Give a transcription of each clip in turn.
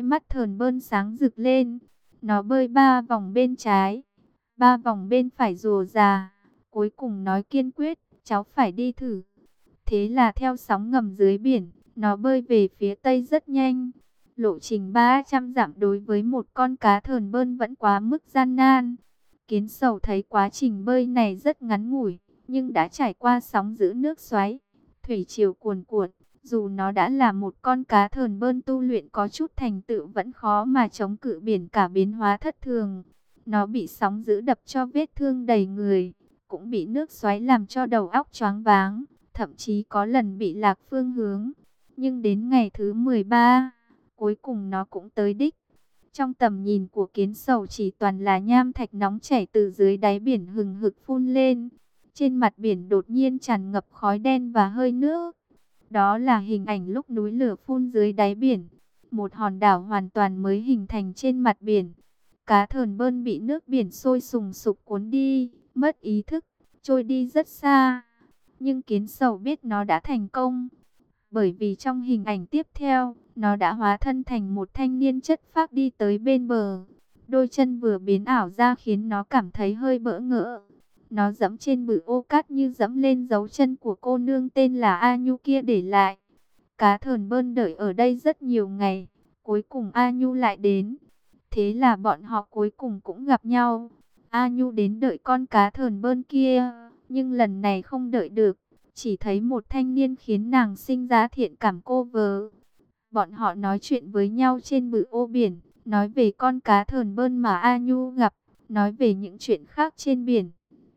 mắt Thờn Bơn sáng rực lên. Nó bơi 3 vòng bên trái, 3 vòng bên phải rùa rà. Cuối cùng nói kiên quyết, cháu phải đi thử. Thế là theo sóng ngầm dưới biển, nó bơi về phía tây rất nhanh. Lộ trình 300 dặm đối với một con cá Thờn Bơn vẫn quá mức gian nan. Kiến Sầu thấy quá trình bơi này rất ngắn ngủi, nhưng đã trải qua sóng dữ nước xoáy, thủy triều cuồn cuộn. Dù nó đã là một con cá Thờn Bơn tu luyện có chút thành tựu vẫn khó mà chống cự biển cả biến hóa thất thường. Nó bị sóng dữ đập cho vết thương đầy người, cũng bị nước xoáy làm cho đầu óc choáng váng, thậm chí có lần bị lạc phương hướng. Nhưng đến ngày thứ 13, cuối cùng nó cũng tới đích. Trong tầm nhìn của Kiến Sầu chỉ toàn là nham thạch nóng chảy từ dưới đáy biển hừng hực phun lên. Trên mặt biển đột nhiên tràn ngập khói đen và hơi nước. Đó là hình ảnh lúc núi lửa phun dưới đáy biển. Một hòn đảo hoàn toàn mới hình thành trên mặt biển. Cá Thờn Bơn bị nước biển sôi sùng sục cuốn đi, mất ý thức, trôi đi rất xa. Nhưng Kiến Sầu biết nó đã thành công. Bởi vì trong hình ảnh tiếp theo, nó đã hóa thân thành một thanh niên chất phác đi tới bên bờ. Đôi chân vừa biến ảo ra khiến nó cảm thấy hơi bỡ ngỡ. Nó dẫm trên bự ô cát như dẫm lên dấu chân của cô nương tên là A Nhu kia để lại. Cá Thờn Bơn đợi ở đây rất nhiều ngày, cuối cùng A Nhu lại đến. Thế là bọn họ cuối cùng cũng gặp nhau. A Nhu đến đợi con cá Thờn Bơn kia, nhưng lần này không đợi được. Chỉ thấy một thanh niên khiến nàng sinh ra thiện cảm cô vợ. Bọn họ nói chuyện với nhau trên bự ô biển, nói về con cá Thờn Bơn mà A Nhu gặp, nói về những chuyện khác trên biển.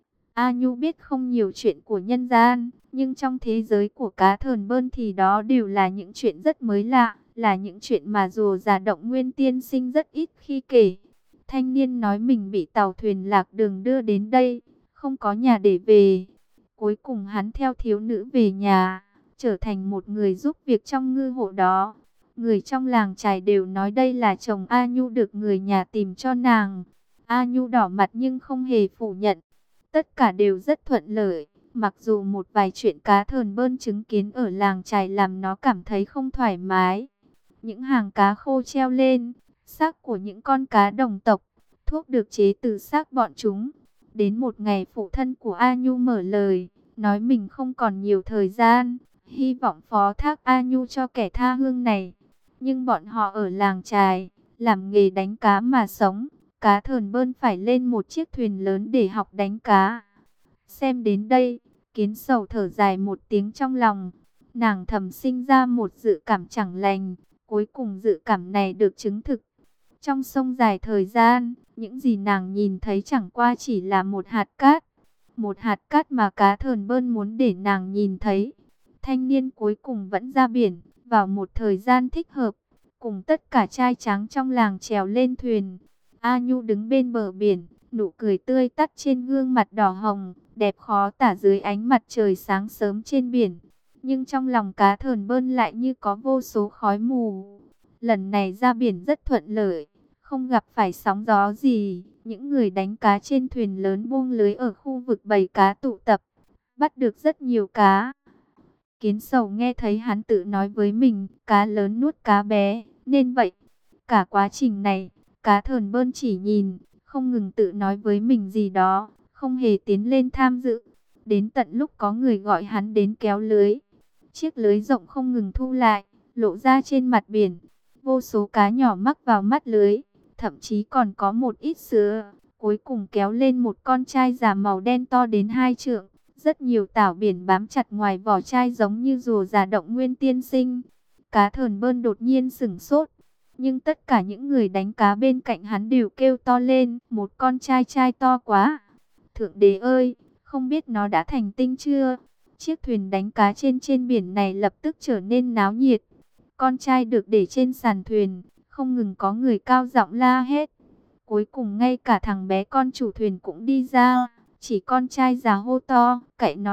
A Nhu biết không nhiều chuyện của nhân gian, nhưng trong thế giới của cá Thờn Bơn thì đó đều là những chuyện rất mới lạ, là những chuyện mà rùa già Động Nguyên tiên sinh rất ít khi kể. Thanh niên nói mình bị tàu thuyền lạc đường đưa đến đây, không có nhà để về. Cuối cùng hắn theo thiếu nữ về nhà, trở thành một người giúp việc trong ngư hộ đó. Người trong làng chài đều nói đây là chồng A Nhu được người nhà tìm cho nàng. A Nhu đỏ mặt nhưng không hề phủ nhận. Tất cả đều rất thuận lợi, mặc dù một vài chuyện cá Thờn Bơn chứng kiến ở làng chài làm nó cảm thấy không thoải mái. Những hàng cá khô treo lên, xác của những con cá đồng tộc, thuốc được chế từ xác bọn chúng. Đến một ngày phụ thân của A Nhu mở lời, nói mình không còn nhiều thời gian, hy vọng phó thác A Nhu cho kẻ tha hương này. Nhưng bọn họ ở làng chài, làm nghề đánh cá mà sống. Cá Thờn Bơn phải lên một chiếc thuyền lớn để học đánh cá. Xem đến đây, Kiến Sầu thở dài một tiếng trong lòng. Nàng thầm sinh ra một dự cảm chẳng lành. Cuối cùng dự cảm này được chứng thực. Trong sông dài thời gian, những gì nàng nhìn thấy chẳng qua chỉ là một hạt cát. Một hạt cát mà cá Thờn Bơn muốn để nàng nhìn thấy. Thanh niên cuối cùng vẫn ra biển, vào một thời gian thích hợp. Cùng tất cả trai tráng trong làng trèo lên thuyền. A Nhu đứng bên bờ biển, nụ cười tươi tắt trên gương mặt đỏ hồng, đẹp khó tả dưới ánh mặt trời sáng sớm trên biển. Nhưng trong lòng cá Thờn Bơn lại như có vô số khói mù. Lần này ra biển rất thuận lợi, không gặp phải sóng gió gì. Những người đánh cá trên thuyền lớn buông lưới ở khu vực bầy cá tụ tập, bắt được rất nhiều cá. Kiến Sầu nghe thấy hắn tự nói với mình, cá lớn nuốt cá bé, nên vậy. Cả quá trình này, cá Thờn Bơn chỉ nhìn, không ngừng tự nói với mình gì đó, không hề tiến lên tham dự. Đến tận lúc có người gọi hắn đến kéo lưới. Chiếc lưới rộng không ngừng thu lại, lộ ra trên mặt biển. Vô số cá nhỏ mắc vào mắt lưới, thậm chí còn có một ít sứa. Cuối cùng kéo lên một con trai già màu đen to đến 2 trượng. Rất nhiều tảo biển bám chặt ngoài vỏ chai giống như rùa già Động Nguyên tiên sinh. Cá Thờn Bơn đột nhiên sửng sốt. Nhưng tất cả những người đánh cá bên cạnh hắn đều kêu to lên, một con trai to quá. Thượng đế ơi, không biết nó đã thành tinh chưa? Chiếc thuyền đánh cá trên biển này lập tức trở nên náo nhiệt. Con trai được để trên sàn thuyền, không ngừng có người cao giọng la hét. Cuối cùng ngay cả thằng bé con chủ thuyền cũng đi ra, chỉ con trai già hô to,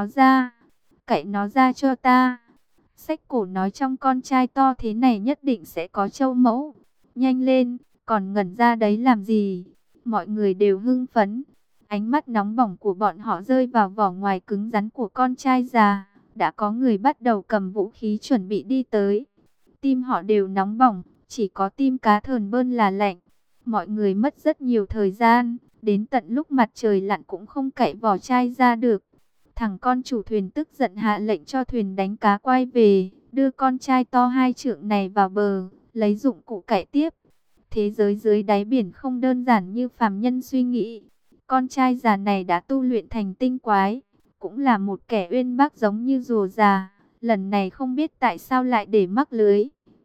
cạy nó ra cho ta. Sách cổ nói trong con trai to thế này nhất định sẽ có châu mẫu. Nhanh lên, còn ngẩn ra đấy làm gì? Mọi người đều hưng phấn. Ánh mắt nóng bỏng của bọn họ rơi vào vỏ ngoài cứng rắn của con trai già. Đã có người bắt đầu cầm vũ khí chuẩn bị đi tới. Tim họ đều nóng bỏng, chỉ có tim cá thờn bơn là lạnh. Mọi người mất rất nhiều thời gian, đến tận lúc mặt trời lặn cũng không cậy vỏ chai ra được. Thằng con chủ thuyền tức giận hạ lệnh cho thuyền đánh cá quay về, đưa con trai to 2 trượng này vào bờ, lấy dụng cụ cậy tiếp. Thế giới dưới đáy biển không đơn giản như phàm nhân suy nghĩ. Con trai già này đã tu luyện thành tinh quái, cũng là một kẻ uyên bác giống như rùa già. Lần này không biết tại sao lại để mắc lưới.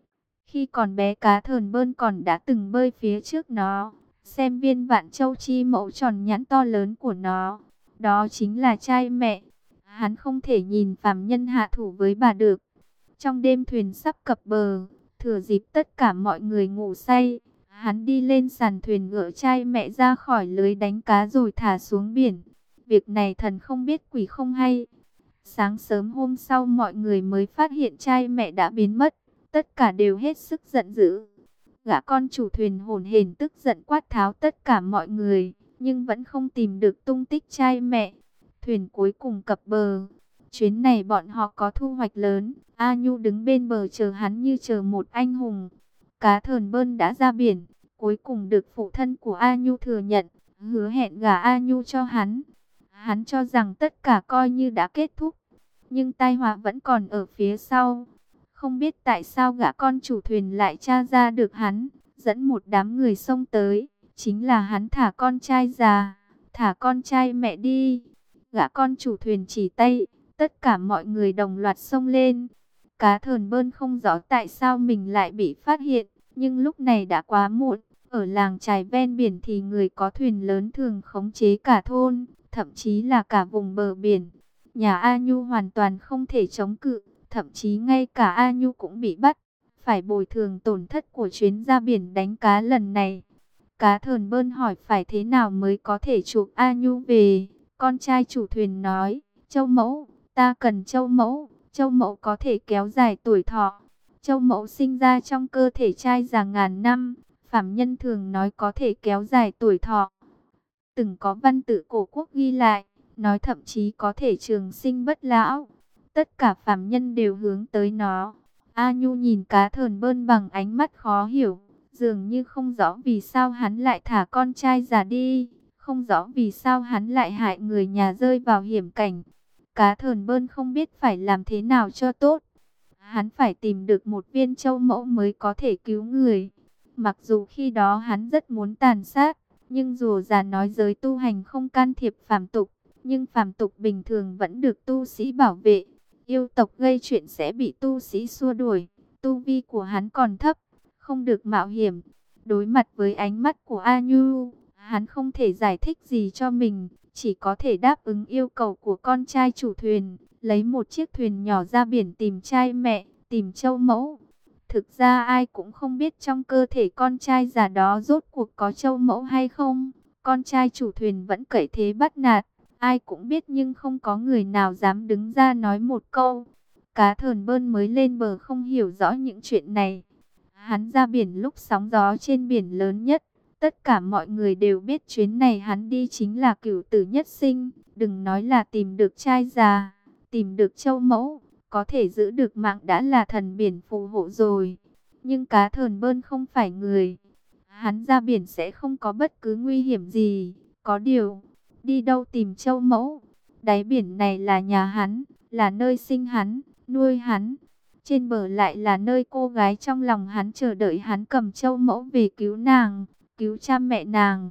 Khi còn bé cá thờn bơn còn đã từng bơi phía trước nó, xem viên vạn châu chi mẫu tròn nhãn to lớn của nó. Đó chính là trai mẹ. Hắn không thể nhìn phàm nhân hạ thủ với bà được. Trong đêm thuyền sắp cập bờ, thừa dịp tất cả mọi người ngủ say, hắn đi lên sàn thuyền gỡ trai mẹ ra khỏi lưới đánh cá rồi thả xuống biển. Việc này thần không biết quỷ không hay. Sáng sớm hôm sau mọi người mới phát hiện trai mẹ đã biến mất. Tất cả đều hết sức giận dữ. Gã con chủ thuyền hổn hển tức giận quát tháo tất cả mọi người, nhưng vẫn không tìm được tung tích trai mẹ. Thuyền cuối cùng cập bờ. Chuyến này bọn họ có thu hoạch lớn. A Nhu đứng bên bờ chờ hắn như chờ một anh hùng. Cá thờn bơn đã ra biển, cuối cùng được phụ thân của A Nhu thừa nhận, hứa hẹn gả A Nhu cho hắn. Hắn cho rằng tất cả coi như đã kết thúc, nhưng tai họa vẫn còn ở phía sau. Không biết tại sao gã con chủ thuyền lại tra ra được hắn, dẫn một đám người xông tới, chính là hắn thả con trai già, thả con trai mẹ đi. Gã con chủ thuyền chỉ tay, tất cả mọi người đồng loạt xông lên. Cá thờn bơn không rõ tại sao mình lại bị phát hiện, nhưng lúc này đã quá muộn. Ở làng chài ven biển thì người có thuyền lớn thường khống chế cả thôn, thậm chí là cả vùng bờ biển. Nhà A Nhu hoàn toàn không thể chống cự, thậm chí ngay cả A Nhu cũng bị bắt, phải bồi thường tổn thất của chuyến ra biển đánh cá lần này. Cá thờn bơn hỏi phải thế nào mới có thể chuộc A Nhu về. Con trai chủ thuyền nói, Châu mẫu, ta cần Châu mẫu. Châu mẫu có thể kéo dài tuổi thọ. Châu mẫu sinh ra trong cơ thể trai già ngàn năm. Phàm nhân thường nói có thể kéo dài tuổi thọ. Từng có văn tự cổ quốc ghi lại, nói thậm chí có thể trường sinh bất lão. Tất cả phàm nhân đều hướng tới nó. A Nhu nhìn cá thờn bơn bằng ánh mắt khó hiểu, dường như không rõ vì sao hắn lại thả con trai già đi, không rõ vì sao hắn lại hại người nhà rơi vào hiểm cảnh. Cá thờn bơn không biết phải làm thế nào cho tốt. Hắn phải tìm được một viên châu mẫu mới có thể cứu người. Mặc dù khi đó hắn rất muốn tàn sát, nhưng rùa già nói giới tu hành không can thiệp phàm tục, nhưng phàm tục bình thường vẫn được tu sĩ bảo vệ. Yêu tộc gây chuyện sẽ bị tu sĩ xua đuổi. Tu vi của hắn còn thấp, không được mạo hiểm. Đối mặt với ánh mắt của A Nhu, hắn không thể giải thích gì cho mình, chỉ có thể đáp ứng yêu cầu của con trai chủ thuyền, lấy một chiếc thuyền nhỏ ra biển tìm trai mẹ, tìm châu mẫu. Thực ra ai cũng không biết trong cơ thể con trai già đó rốt cuộc có châu mẫu hay không. Con trai chủ thuyền vẫn cậy thế bắt nạt. Ai cũng biết nhưng không có người nào dám đứng ra nói một câu. Cá thờn bơn mới lên bờ không hiểu rõ những chuyện này. Hắn ra biển lúc sóng gió trên biển lớn nhất. Tất cả mọi người đều biết chuyến này hắn đi chính là cửu tử nhất sinh. Đừng nói là tìm được trai già, tìm được châu mẫu, có thể giữ được mạng đã là thần biển phù hộ rồi. Nhưng cá thờn bơn không phải người. Hắn ra biển sẽ không có bất cứ nguy hiểm gì. Có điều, đi đâu tìm châu mẫu? Đáy biển này là nhà hắn, là nơi sinh hắn, nuôi hắn. Trên bờ lại là nơi cô gái trong lòng hắn chờ đợi hắn cầm châu mẫu về cứu nàng, cứu cha mẹ nàng.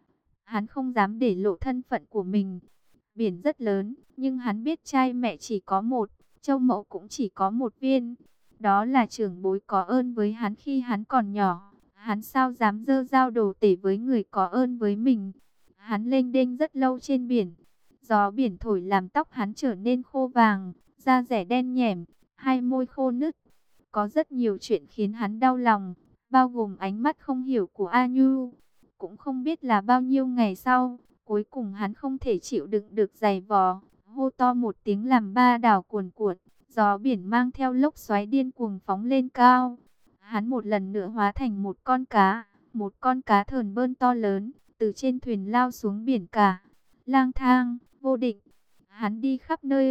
Hắn không dám để lộ thân phận của mình. Biển rất lớn, nhưng hắn biết trai mẹ chỉ có một, châu mẫu cũng chỉ có một viên. Đó là trưởng bối có ơn với hắn khi hắn còn nhỏ. Hắn sao dám giơ dao đổ tể với người có ơn với mình. Hắn lênh đênh rất lâu trên biển. Gió biển thổi làm tóc hắn trở nên khô vàng, da dẻ đen nhẻm, hai môi khô nứt. Có rất nhiều chuyện khiến hắn đau lòng, bao gồm ánh mắt không hiểu của A Nhu. Cũng không biết là bao nhiêu ngày sau, cuối cùng hắn không thể chịu đựng được giày vò, hô to một tiếng làm ba đảo cuồn cuộn, gió biển mang theo lốc xoáy điên cuồng phóng lên cao. Hắn một lần nữa hóa thành một con cá thờn bơn to lớn, từ trên thuyền lao xuống biển cả, lang thang, vô định. Hắn đi khắp nơi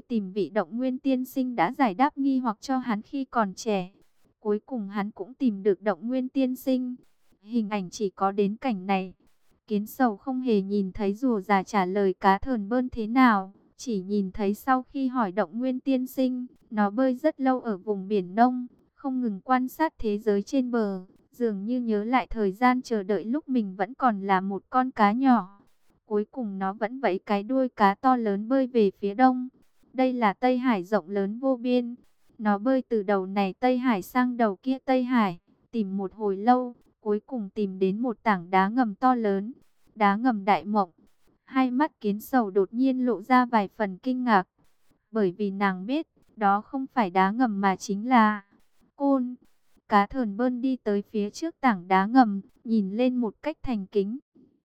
tìm vị Động Nguyên tiên sinh đã giải đáp nghi hoặc cho hắn khi còn trẻ. Cuối cùng hắn cũng tìm được Động Nguyên tiên sinh. Hình ảnh chỉ có đến cảnh này. Kiến Sầu không hề nhìn thấy rùa già trả lời cá thờn bơn thế nào, chỉ nhìn thấy sau khi hỏi Động Nguyên tiên sinh, nó bơi rất lâu ở vùng biển Đông, không ngừng quan sát thế giới trên bờ, dường như nhớ lại thời gian chờ đợi lúc mình vẫn còn là một con cá nhỏ. Cuối cùng nó vẫn vẫy cái đuôi cá to lớn bơi về phía đông. Đây là Tây Hải rộng lớn vô biên. Nó bơi từ đầu này Tây Hải sang đầu kia Tây Hải, tìm một hồi lâu, cuối cùng tìm đến một tảng đá ngầm to lớn, đá ngầm Đại Mộng. Hai mắt Kiến Sầu đột nhiên lộ ra vài phần kinh ngạc, bởi vì nàng biết, đó không phải đá ngầm mà chính là côn. Cá thờn bơn đi tới phía trước tảng đá ngầm, nhìn lên một cách thành kính.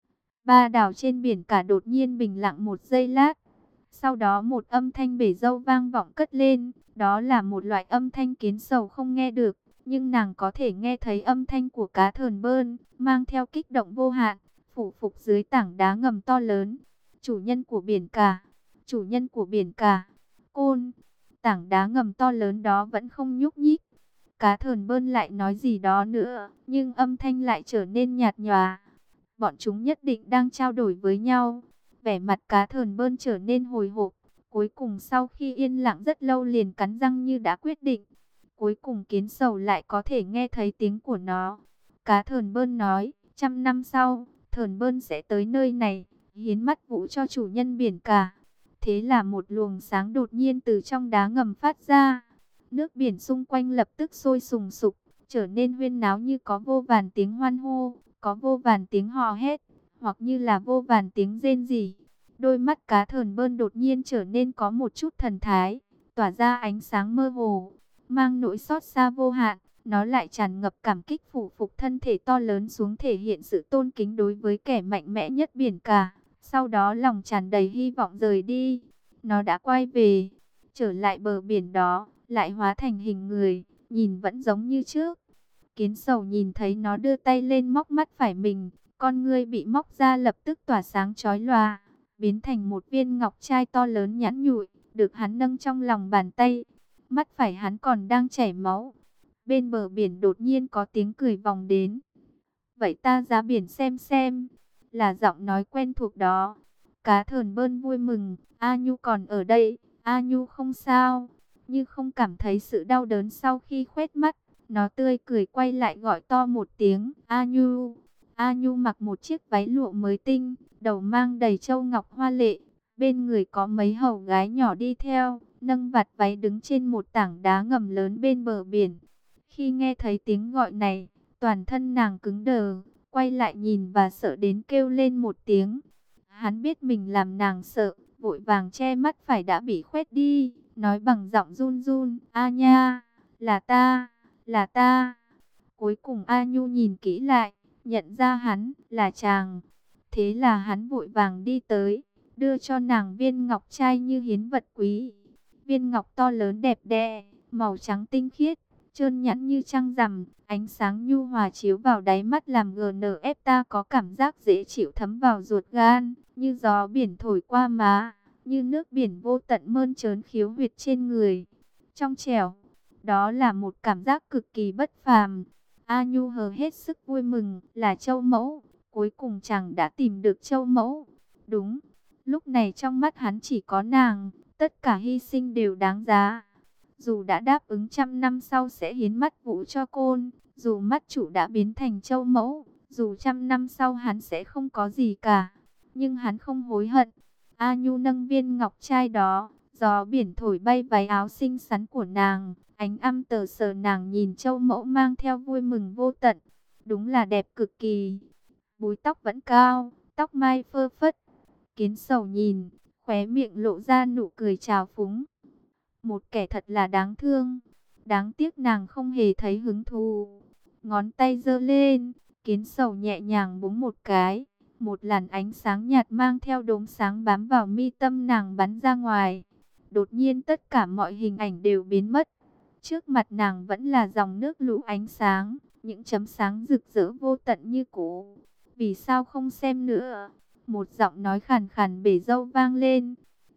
Ba đảo trên biển cả đột nhiên bình lặng một giây lát. Sau đó một âm thanh bể dâu vang vọng cất lên. Đó là một loại âm thanh Kiến Sầu không nghe được, nhưng nàng có thể nghe thấy âm thanh của cá thờn bơn, mang theo kích động vô hạn, phủ phục dưới tảng đá ngầm to lớn. Chủ nhân của biển cả, chủ nhân của biển cả, côn. Tảng đá ngầm to lớn đó vẫn không nhúc nhích. Cá thờn bơn lại nói gì đó nữa, nhưng âm thanh lại trở nên nhạt nhòa. Bọn chúng nhất định đang trao đổi với nhau. Vẻ mặt cá thờn bơn trở nên hồi hộp. Cuối cùng sau khi yên lặng rất lâu liền cắn răng như đã quyết định. Cuối cùng Kiến Sầu lại có thể nghe thấy tiếng của nó. Cá thờn bơn nói, 100 năm sau, thờn bơn sẽ tới nơi này, hiến mắt vũ cho chủ nhân biển cả. Thế là một luồng sáng đột nhiên từ trong đá ngầm phát ra. Nước biển xung quanh lập tức sôi sùng sục, trở nên huyên náo như có vô vàn tiếng hoan hô, có vô vàn tiếng hò hét, hoặc như là vô vàn tiếng rên rỉ. Đôi mắt cá thờn bơn đột nhiên trở nên có một chút thần thái, tỏa ra ánh sáng mơ hồ, mang nỗi xót xa vô hạn. Nó lại tràn ngập cảm kích phủ phục thân thể to lớn xuống, thể hiện sự tôn kính đối với kẻ mạnh mẽ nhất biển cả. Sau đó lòng tràn đầy hy vọng rời đi. Nó đã quay về, trở lại bờ biển đó, lại hóa thành hình người, nhìn vẫn giống như trước. Kiến Sầu nhìn thấy nó đưa tay lên móc mắt phải mình, con ngươi bị móc ra lập tức tỏa sáng chói lòa, biến thành một viên ngọc trai to lớn nhẵn nhụi, được hắn nâng trong lòng bàn tay. Mắt phải hắn còn đang chảy máu. Bên bờ biển đột nhiên có tiếng cười vòng đến. Vậy ta ra biển xem, là giọng nói quen thuộc đó. Cá thờn bơn vui mừng, A Nhu còn ở đây, A Nhu không sao, như không cảm thấy sự đau đớn sau khi khoét mắt. Nó tươi cười quay lại gọi to một tiếng, A Nhu. A Nhu mặc một chiếc váy lụa mới tinh, đầu mang đầy châu ngọc hoa lệ. Bên người có mấy hầu gái nhỏ đi theo, nâng vạt váy đứng trên một tảng đá ngầm lớn bên bờ biển. Khi nghe thấy tiếng gọi này, toàn thân nàng cứng đờ, quay lại nhìn và sợ đến kêu lên một tiếng. Hắn biết mình làm nàng sợ, vội vàng che mắt phải đã bị khoét đi, nói bằng giọng run run, A nha, là ta, là ta. Cuối cùng A Nhu nhìn kỹ lại, nhận ra hắn là chàng. Thế là hắn vội vàng đi tới, đưa cho nàng viên ngọc trai như hiến vật quý. Viên ngọc to lớn đẹp đẽ, màu trắng tinh khiết, trơn nhẵn như trăng rằm, ánh sáng nhu hòa chiếu vào đáy mắt làm GNF ta có cảm giác dễ chịu thấm vào ruột gan, như gió biển thổi qua má, như nước biển vô tận mơn trớn khiếu huyệt trên người. Trong trẻo, đó là một cảm giác cực kỳ bất phàm. A Nhu hờ hết sức vui mừng, là châu mẫu, cuối cùng chàng đã tìm được châu mẫu. Đúng, lúc này trong mắt hắn chỉ có nàng, tất cả hy sinh đều đáng giá. Dù đã đáp ứng 100 năm sau sẽ hiến mắt vũ cho côn, dù mắt chủ đã biến thành châu mẫu, dù 100 năm sau hắn sẽ không có gì cả, nhưng hắn không hối hận. A Nhu nâng viên ngọc trai đó, gió biển thổi bay váy áo xinh xắn của nàng, ánh âm tờ sờ nàng nhìn châu mẫu mang theo vui mừng vô tận. Đúng là đẹp cực kỳ. Búi tóc vẫn cao, tóc mai phơ phất. Kiến Sầu nhìn, khóe miệng lộ ra nụ cười trào phúng. Một kẻ thật là đáng thương. Đáng tiếc nàng không hề thấy hứng thú. Ngón tay giơ lên, Kiến Sầu nhẹ nhàng búng một cái. Một làn ánh sáng nhạt mang theo đốm sáng bám vào mi tâm nàng bắn ra ngoài. Đột nhiên tất cả mọi hình ảnh đều biến mất. Trước mặt nàng vẫn là dòng nước lũ ánh sáng, những chấm sáng rực rỡ vô tận như cũ. Vì sao không xem nữa? Một giọng nói khàn khàn bể dâu vang lên.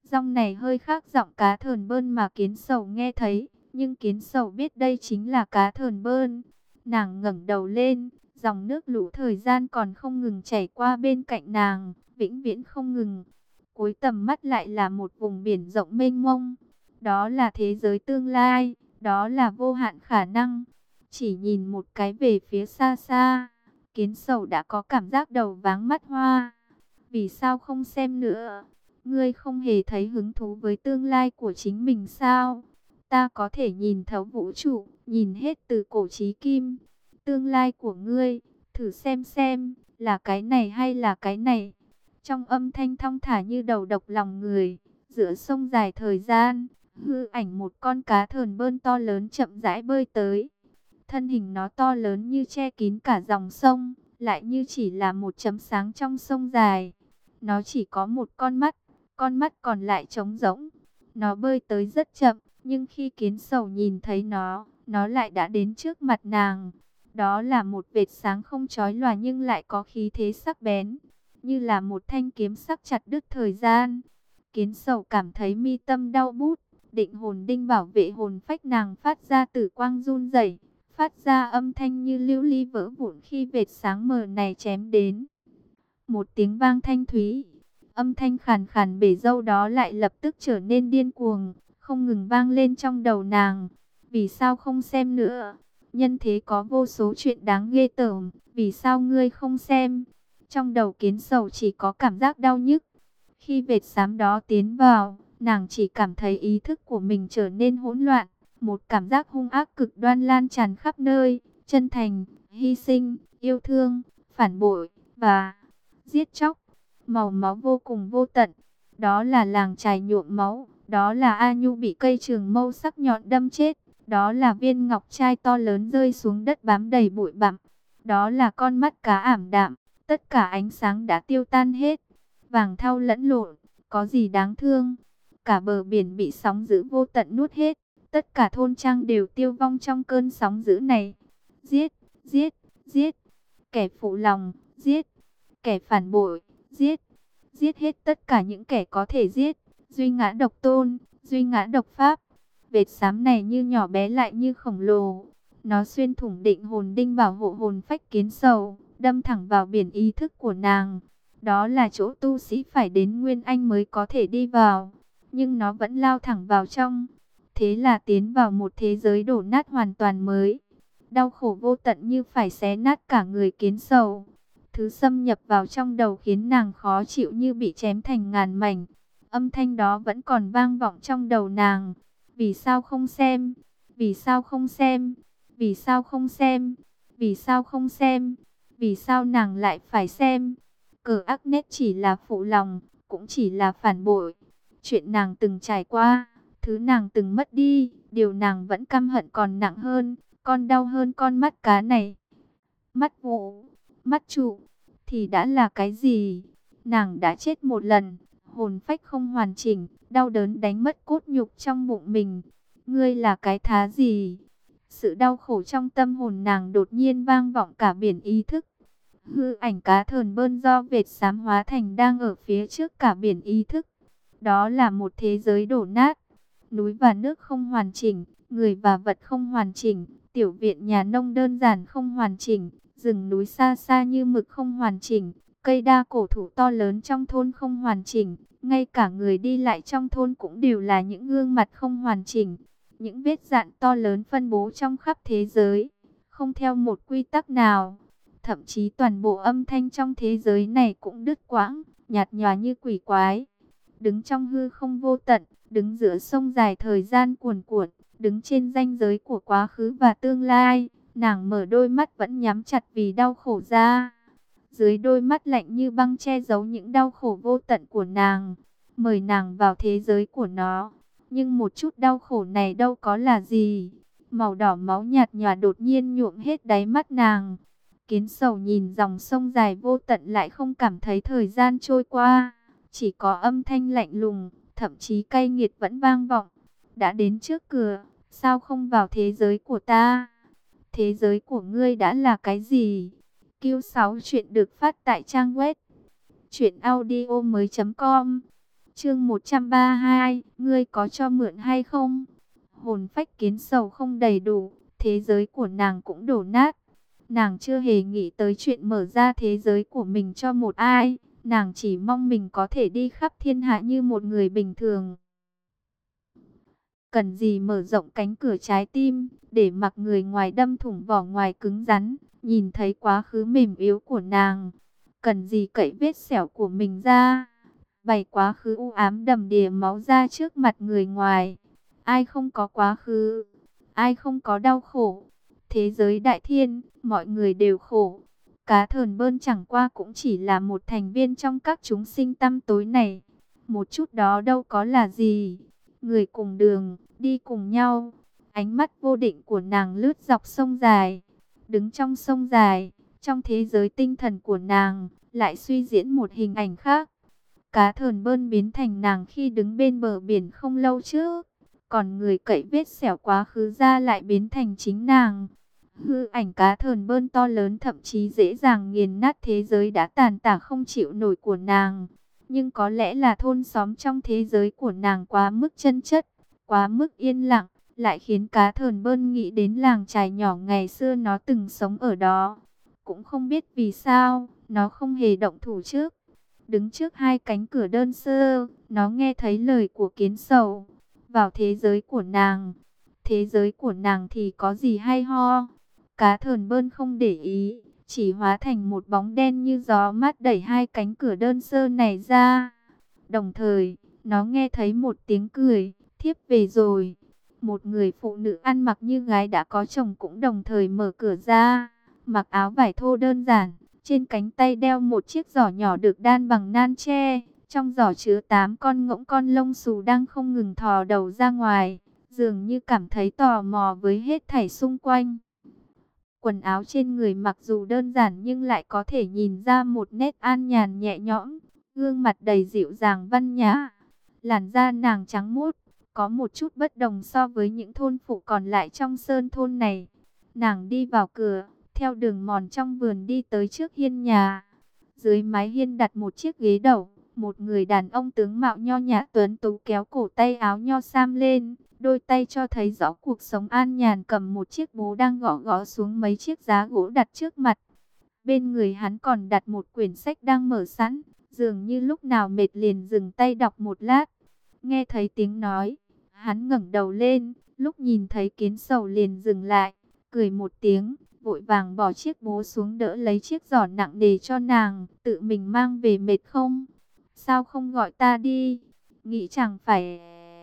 Giọng này hơi khác giọng cá thờn bơn mà Kiến Sầu nghe thấy, nhưng Kiến Sầu biết đây chính là cá thờn bơn. Nàng ngẩng đầu lên, dòng nước lũ thời gian còn không ngừng chảy qua bên cạnh nàng, vĩnh viễn không ngừng. Cuối tầm mắt lại là một vùng biển rộng mênh mông. Đó là thế giới tương lai, đó là vô hạn khả năng. Chỉ nhìn một cái về phía xa xa, Kiến Sầu đã có cảm giác đầu váng mắt hoa. Vì sao không xem nữa? Ngươi không hề thấy hứng thú với tương lai của chính mình sao? Ta có thể nhìn thấu vũ trụ, nhìn hết từ cổ chí kim. Tương lai của ngươi, thử xem, là cái này hay là cái này? Trong âm thanh thong thả như đầu độc lòng người, giữa sông dài thời gian, hư ảnh một con cá thờn bơn to lớn chậm rãi bơi tới. Thân hình nó to lớn như che kín cả dòng sông, lại như chỉ là một chấm sáng trong sông dài. Nó chỉ có một con mắt còn lại trống rỗng. Nó bơi tới rất chậm, nhưng khi Kiến Sầu nhìn thấy nó lại đã đến trước mặt nàng. Đó là một vệt sáng không chói lòa nhưng lại có khí thế sắc bén, như là một thanh kiếm sắc chặt đứt thời gian. Kiến Sầu cảm thấy mi tâm đau bút, định hồn đinh bảo vệ hồn phách nàng phát ra tử quang run rẩy, phát ra âm thanh như lưu ly vỡ vụn khi vệt sáng mờ này chém đến. Một tiếng vang thanh thúy, âm thanh khàn khàn bể dâu đó lại lập tức trở nên điên cuồng, không ngừng vang lên trong đầu nàng. Vì sao không xem nữa? Nhân thế có vô số chuyện đáng ghê tởm, vì sao ngươi không xem? Trong đầu Kiến Sầu chỉ có cảm giác đau nhức. Khi vệt xám đó tiến vào, nàng chỉ cảm thấy ý thức của mình trở nên hỗn loạn. Một cảm giác hung ác cực đoan lan tràn khắp nơi, chân thành, hy sinh, yêu thương, phản bội, và giết chóc. Màu máu vô cùng vô tận. Đó là làng chài nhuộm máu, đó là A Nhu bị cây trường mâu sắc nhọn đâm chết. Đó là viên ngọc trai to lớn rơi xuống đất bám đầy bụi bặm. Đó là con mắt cá ảm đạm, tất cả ánh sáng đã tiêu tan hết. Vàng thau lẫn lộn, có gì đáng thương? Cả bờ biển bị sóng dữ vô tận nuốt hết. Tất cả thôn trang đều tiêu vong trong cơn sóng dữ này. Giết, giết, giết. Kẻ phụ lòng, giết. Kẻ phản bội, giết. Giết hết tất cả những kẻ có thể giết. Duy ngã độc tôn, duy ngã độc pháp. Vệt xám này như nhỏ bé lại như khổng lồ. Nó xuyên thủng định hồn đinh bảo hộ hồn phách Kiến Sầu, đâm thẳng vào biển ý thức của nàng. Đó là chỗ tu sĩ phải đến Nguyên Anh mới có thể đi vào. Nhưng nó vẫn lao thẳng vào trong. Thế là tiến vào một thế giới đổ nát hoàn toàn mới. Đau khổ vô tận như phải xé nát cả người Kiến Sầu. Thứ xâm nhập vào trong đầu khiến nàng khó chịu như bị chém thành ngàn mảnh. Âm thanh đó vẫn còn vang vọng trong đầu nàng. Vì sao không xem? Vì sao không xem? Vì sao không xem? Vì sao không xem? Vì sao nàng lại phải xem? Cờ ác nét chỉ là phụ lòng, cũng chỉ là phản bội. Chuyện nàng từng trải qua, thứ nàng từng mất đi, điều nàng vẫn căm hận còn nặng hơn, còn đau hơn con mắt cá này. Mắt vụ, mắt trụ, thì đã là cái gì? Nàng đã chết một lần, hồn phách không hoàn chỉnh, đau đớn đánh mất cốt nhục trong bụng mình. Ngươi là cái thá gì? Sự đau khổ trong tâm hồn nàng đột nhiên vang vọng cả biển ý thức. Hư ảnh cá thờn bơn do vệt xám hóa thành đang ở phía trước cả biển ý thức. Đó là một thế giới đổ nát. Núi và nước không hoàn chỉnh, người và vật không hoàn chỉnh, tiểu viện nhà nông đơn giản không hoàn chỉnh, rừng núi xa xa như mực không hoàn chỉnh, cây đa cổ thụ to lớn trong thôn không hoàn chỉnh, ngay cả người đi lại trong thôn cũng đều là những gương mặt không hoàn chỉnh. Những vết dạn to lớn phân bố trong khắp thế giới, không theo một quy tắc nào. Thậm chí toàn bộ âm thanh trong thế giới này cũng đứt quãng, nhạt nhòa như quỷ quái. Đứng trong hư không vô tận, đứng giữa sông dài thời gian cuồn cuộn, đứng trên ranh giới của quá khứ và tương lai, nàng mở đôi mắt vẫn nhắm chặt vì đau khổ ra. Dưới đôi mắt lạnh như băng che giấu những đau khổ vô tận của nàng, mời nàng vào thế giới của nó. Nhưng một chút đau khổ này đâu có là gì. Màu đỏ máu nhạt nhòa đột nhiên nhuộm hết đáy mắt nàng. Kiến Sầu nhìn dòng sông dài vô tận lại không cảm thấy thời gian trôi qua. Chỉ có âm thanh lạnh lùng, thậm chí cay nghiệt vẫn vang vọng. Đã đến trước cửa, sao không vào thế giới của ta? Thế giới của ngươi đã là cái gì? Q6 chuyện được phát tại trang web truyệnaudiomoi.com. Chương 132, ngươi có cho mượn hay không? Hồn phách Kiến Sầu không đầy đủ, thế giới của nàng cũng đổ nát. Nàng chưa hề nghĩ tới chuyện mở ra thế giới của mình cho một ai, nàng chỉ mong mình có thể đi khắp thiên hạ như một người bình thường. Cần gì mở rộng cánh cửa trái tim, để mặc người ngoài đâm thủng vỏ ngoài cứng rắn, nhìn thấy quá khứ mềm yếu của nàng. Cần gì cậy vết sẹo của mình ra, bày quá khứ u ám đầm đìa máu ra trước mặt người ngoài. Ai không có quá khứ, ai không có đau khổ. Thế giới đại thiên, mọi người đều khổ. Cá Thờn Bơn chẳng qua cũng chỉ là một thành viên trong các chúng sinh tăm tối này. Một chút đó đâu có là gì. Người cùng đường, đi cùng nhau. Ánh mắt vô định của nàng lướt dọc sông dài. Đứng trong sông dài, trong thế giới tinh thần của nàng, lại suy diễn một hình ảnh khác. Cá Thờn Bơn biến thành nàng khi đứng bên bờ biển không lâu trước. Còn người cậy vết sẹo quá khứ ra lại biến thành chính nàng. Hư ảnh Cá Thờn Bơn to lớn thậm chí dễ dàng nghiền nát thế giới đã tàn tả không chịu nổi của nàng. Nhưng có lẽ là thôn xóm trong thế giới của nàng quá mức chân chất, quá mức yên lặng, lại khiến Cá Thờn Bơn nghĩ đến làng chài nhỏ ngày xưa nó từng sống ở đó. Cũng không biết vì sao, nó không hề động thủ trước. Đứng trước hai cánh cửa đơn sơ, nó nghe thấy lời của Kiến Sầu. Vào thế giới của nàng, thế giới của nàng thì có gì hay ho. Cá Thờn Bơn không để ý, chỉ hóa thành một bóng đen như gió mát đẩy hai cánh cửa đơn sơ này ra. Đồng thời, nó nghe thấy một tiếng cười, thiếp về rồi. Một người phụ nữ ăn mặc như gái đã có chồng cũng đồng thời mở cửa ra, mặc áo vải thô đơn giản. Trên cánh tay đeo một chiếc giỏ nhỏ được đan bằng nan tre. Trong giỏ chứa 8 con ngỗng con lông xù đang không ngừng thò đầu ra ngoài, dường như cảm thấy tò mò với hết thảy xung quanh. Quần áo trên người mặc dù đơn giản nhưng lại có thể nhìn ra một nét an nhàn nhẹ nhõm, gương mặt đầy dịu dàng văn nhã. Làn da nàng trắng muốt, có một chút bất đồng so với những thôn phụ còn lại trong sơn thôn này. Nàng đi vào cửa, theo đường mòn trong vườn đi tới trước hiên nhà. Dưới mái hiên đặt một chiếc ghế đầu, một người đàn ông tướng mạo nho nhã tuấn tú kéo cổ tay áo nho sam lên, đôi tay cho thấy rõ cuộc sống an nhàn cầm một chiếc búa đang gõ gõ xuống mấy chiếc giá gỗ đặt trước mặt. Bên người hắn còn đặt một quyển sách đang mở sẵn, dường như lúc nào mệt liền dừng tay đọc một lát. Nghe thấy tiếng nói, hắn ngẩng đầu lên, lúc nhìn thấy Kiến Sầu liền dừng lại, cười một tiếng, vội vàng bỏ chiếc búa xuống đỡ lấy chiếc giỏ nặng nề cho nàng, tự mình mang về mệt không? Sao không gọi ta đi? Nghĩ chẳng phải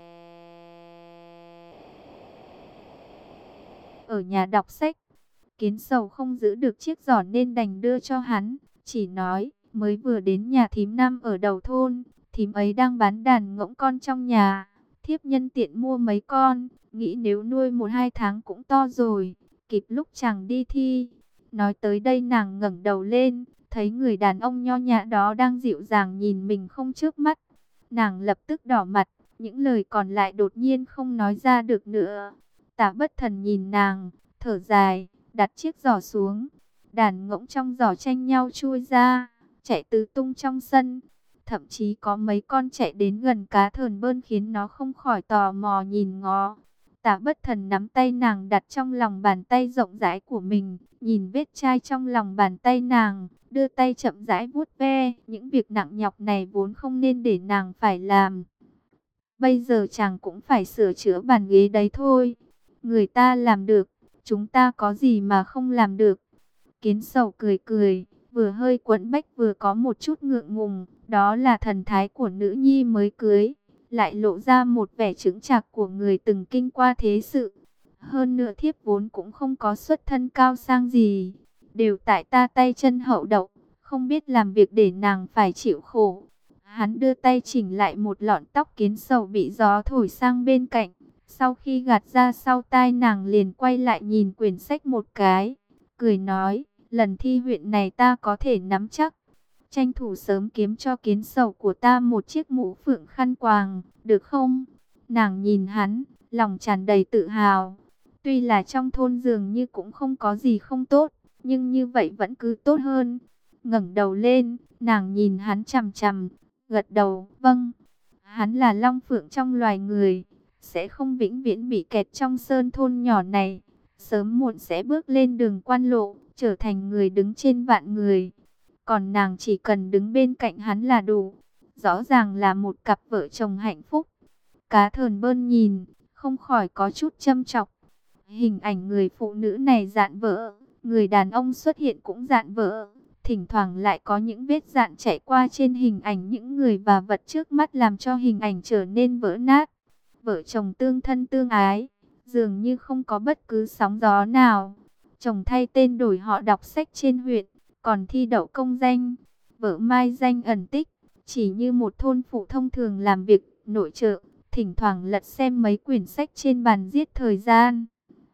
ở nhà đọc sách. Kiến Sầu không giữ được chiếc giỏ nên đành đưa cho hắn, chỉ nói, mới vừa đến nhà thím Năm ở đầu thôn, thím ấy đang bán đàn ngỗng con trong nhà, thiếp nhân tiện mua mấy con, nghĩ nếu nuôi 1-2 tháng cũng to rồi, kịp lúc chàng đi thi. Nói tới đây nàng ngẩng đầu lên, thấy người đàn ông nho nhã đó đang dịu dàng nhìn mình không chớp mắt. Nàng lập tức đỏ mặt, những lời còn lại đột nhiên không nói ra được nữa. Tả Bất Thần nhìn nàng, thở dài, đặt chiếc giỏ xuống. Đàn ngỗng trong giỏ tranh nhau chui ra, chạy tứ tung trong sân. Thậm chí có mấy con chạy đến gần Cá Thờn Bơn khiến nó không khỏi tò mò nhìn ngó. Tả Bất Thần nắm tay nàng đặt trong lòng bàn tay rộng rãi của mình, nhìn vết chai trong lòng bàn tay nàng, đưa tay chậm rãi vuốt ve. Những việc nặng nhọc này vốn không nên để nàng phải làm. Bây giờ chàng cũng phải sửa chữa bàn ghế đấy thôi. Người ta làm được, chúng ta có gì mà không làm được. Kiến Sầu cười cười, vừa hơi quẫn bách vừa có một chút ngượng ngùng. Đó là thần thái của nữ nhi mới cưới, lại lộ ra một vẻ chững chạc của người từng kinh qua thế sự. Hơn nữa thiếp vốn cũng không có xuất thân cao sang gì, đều tại ta tay chân hậu đậu, không biết làm việc để nàng phải chịu khổ. Hắn đưa tay chỉnh lại một lọn tóc Kiến Sầu bị gió thổi sang bên cạnh. Sau khi gạt ra sau tai nàng liền quay lại nhìn quyển sách một cái, cười nói, lần thi huyện này ta có thể nắm chắc. Tranh thủ sớm kiếm cho Kiến Sầu của ta một chiếc mũ phượng khăn quàng, được không? Nàng nhìn hắn, lòng tràn đầy tự hào. Tuy là trong thôn dường như cũng không có gì không tốt, nhưng như vậy vẫn cứ tốt hơn. Ngẩng đầu lên, nàng nhìn hắn chằm chằm, gật đầu, vâng. Hắn là long phượng trong loài người, sẽ không vĩnh viễn bị kẹt trong sơn thôn nhỏ này. Sớm muộn sẽ bước lên đường quan lộ, trở thành người đứng trên vạn người. Còn nàng chỉ cần đứng bên cạnh hắn là đủ. Rõ ràng là một cặp vợ chồng hạnh phúc. Cá Thờn Bơn nhìn, không khỏi có chút châm chọc. Hình ảnh người phụ nữ này dạn vỡ, người đàn ông xuất hiện cũng dạn vỡ. Thỉnh thoảng lại có những vết dạn chạy qua trên hình ảnh những người và vật trước mắt làm cho hình ảnh trở nên vỡ nát. Vợ chồng tương thân tương ái, dường như không có bất cứ sóng gió nào. Chồng thay tên đổi họ đọc sách trên huyện, còn thi đậu công danh. Vợ mai danh ẩn tích, chỉ như một thôn phụ thông thường làm việc nội trợ, thỉnh thoảng lật xem mấy quyển sách trên bàn giết thời gian.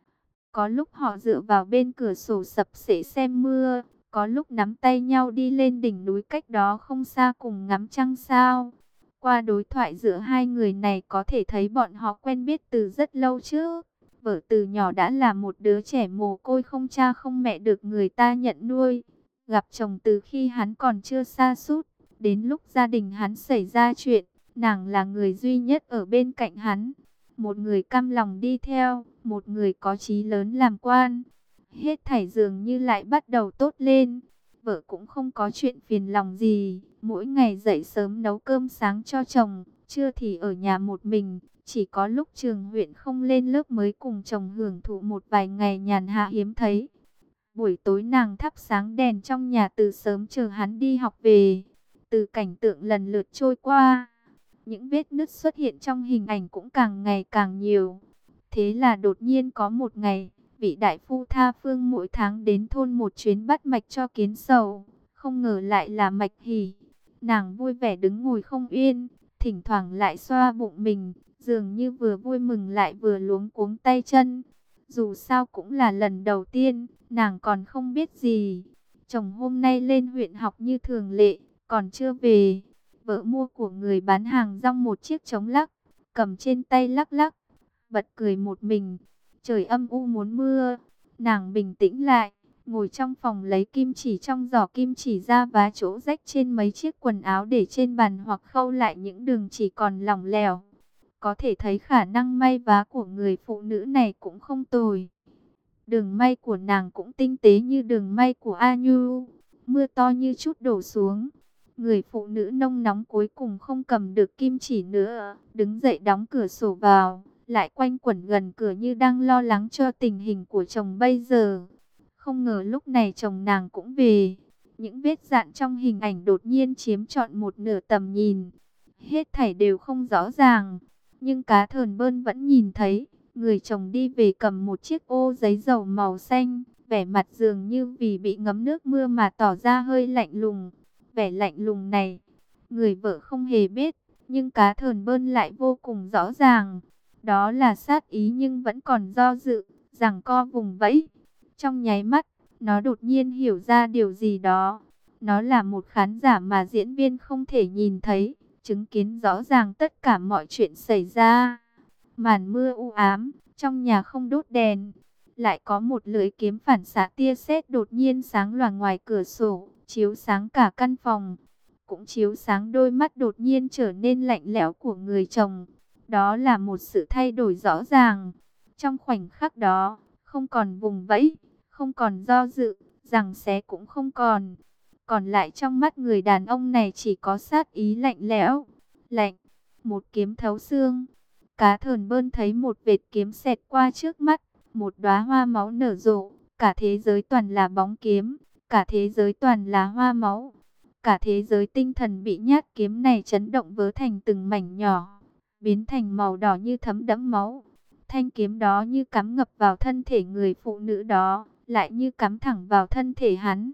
Có lúc họ dựa vào bên cửa sổ sập sệ xem mưa, có lúc nắm tay nhau đi lên đỉnh núi cách đó không xa cùng ngắm trăng sao. Qua đối thoại giữa hai người này có thể thấy bọn họ quen biết từ rất lâu trước. Vợ từ nhỏ đã là một đứa trẻ mồ côi không cha không mẹ được người ta nhận nuôi. Gặp chồng từ khi hắn còn chưa sa sút, đến lúc gia đình hắn xảy ra chuyện, nàng là người duy nhất ở bên cạnh hắn. Một người cam lòng đi theo, một người có chí lớn làm quan. Hết thảy dường như lại bắt đầu tốt lên. Vợ cũng không có chuyện phiền lòng gì, mỗi ngày dậy sớm nấu cơm sáng cho chồng, trưa thì ở nhà một mình, chỉ có lúc trường huyện không lên lớp mới cùng chồng hưởng thụ một vài ngày nhàn hạ hiếm thấy. Buổi tối nàng thắp sáng đèn trong nhà từ sớm chờ hắn đi học về. Từ cảnh tượng lần lượt trôi qua, những vết nứt xuất hiện trong hình ảnh cũng càng ngày càng nhiều. Thế là đột nhiên có một ngày, vị đại phu tha phương mỗi tháng đến thôn một chuyến bắt mạch cho Kiến Sầu, không ngờ lại là Mạch Hỷ. Nàng vui vẻ đứng ngồi không yên, thỉnh thoảng lại xoa bụng mình, dường như vừa vui mừng lại vừa luống cuống tay chân. Dù sao cũng là lần đầu tiên, nàng còn không biết gì. Chồng hôm nay lên huyện học như thường lệ, còn chưa về. Vợ mua của người bán hàng rong một chiếc trống lắc, cầm trên tay lắc lắc, bật cười một mình. Trời âm u muốn mưa, nàng bình tĩnh lại, ngồi trong phòng lấy kim chỉ trong giỏ kim chỉ ra vá chỗ rách trên mấy chiếc quần áo để trên bàn hoặc khâu lại những đường chỉ còn lỏng lẻo. Có thể thấy khả năng may vá của người phụ nữ này cũng không tồi. Đường may của nàng cũng tinh tế như đường may của A Nhu. Mưa to như chút đổ xuống. Người phụ nữ nông nóng cuối cùng không cầm được kim chỉ nữa, đứng dậy đóng cửa sổ vào, lại quanh quẩn gần cửa như đang lo lắng cho tình hình của chồng bây giờ. Không ngờ lúc này chồng nàng cũng về. Những vết dạn trong hình ảnh đột nhiên chiếm trọn một nửa tầm nhìn. Hết thảy đều không rõ ràng, nhưng Cá Thờn Bơn vẫn nhìn thấy. Người chồng đi về cầm một chiếc ô giấy dầu màu xanh, vẻ mặt dường như vì bị ngấm nước mưa mà tỏ ra hơi lạnh lùng. Vẻ lạnh lùng này, người vợ không hề biết, nhưng Cá Thờn Bơn lại vô cùng rõ ràng. Đó là sát ý nhưng vẫn còn do dự, giằng co vùng vẫy. Trong nháy mắt, nó đột nhiên hiểu ra điều gì đó. Nó là một khán giả mà diễn viên không thể nhìn thấy, chứng kiến rõ ràng tất cả mọi chuyện xảy ra. Màn mưa u ám, trong nhà không đốt đèn. Lại có một lưỡi kiếm phản xạ tia sét đột nhiên sáng loáng ngoài cửa sổ, chiếu sáng cả căn phòng. Cũng chiếu sáng đôi mắt đột nhiên trở nên lạnh lẽo của người chồng. Đó là một sự thay đổi rõ ràng. Trong khoảnh khắc đó, không còn vùng vẫy, không còn do dự, giằng xé cũng không còn. Còn lại trong mắt người đàn ông này chỉ có sát ý lạnh lẽo. Lạnh, một kiếm thấu xương. Cá Thờn Bơn thấy một vệt kiếm xẹt qua trước mắt, một đóa hoa máu nở rộ, cả thế giới toàn là bóng kiếm, cả thế giới toàn là hoa máu. Cả thế giới tinh thần bị nhát kiếm này chấn động vỡ thành từng mảnh nhỏ, biến thành màu đỏ như thấm đẫm máu. Thanh kiếm đó như cắm ngập vào thân thể người phụ nữ đó, lại như cắm thẳng vào thân thể hắn.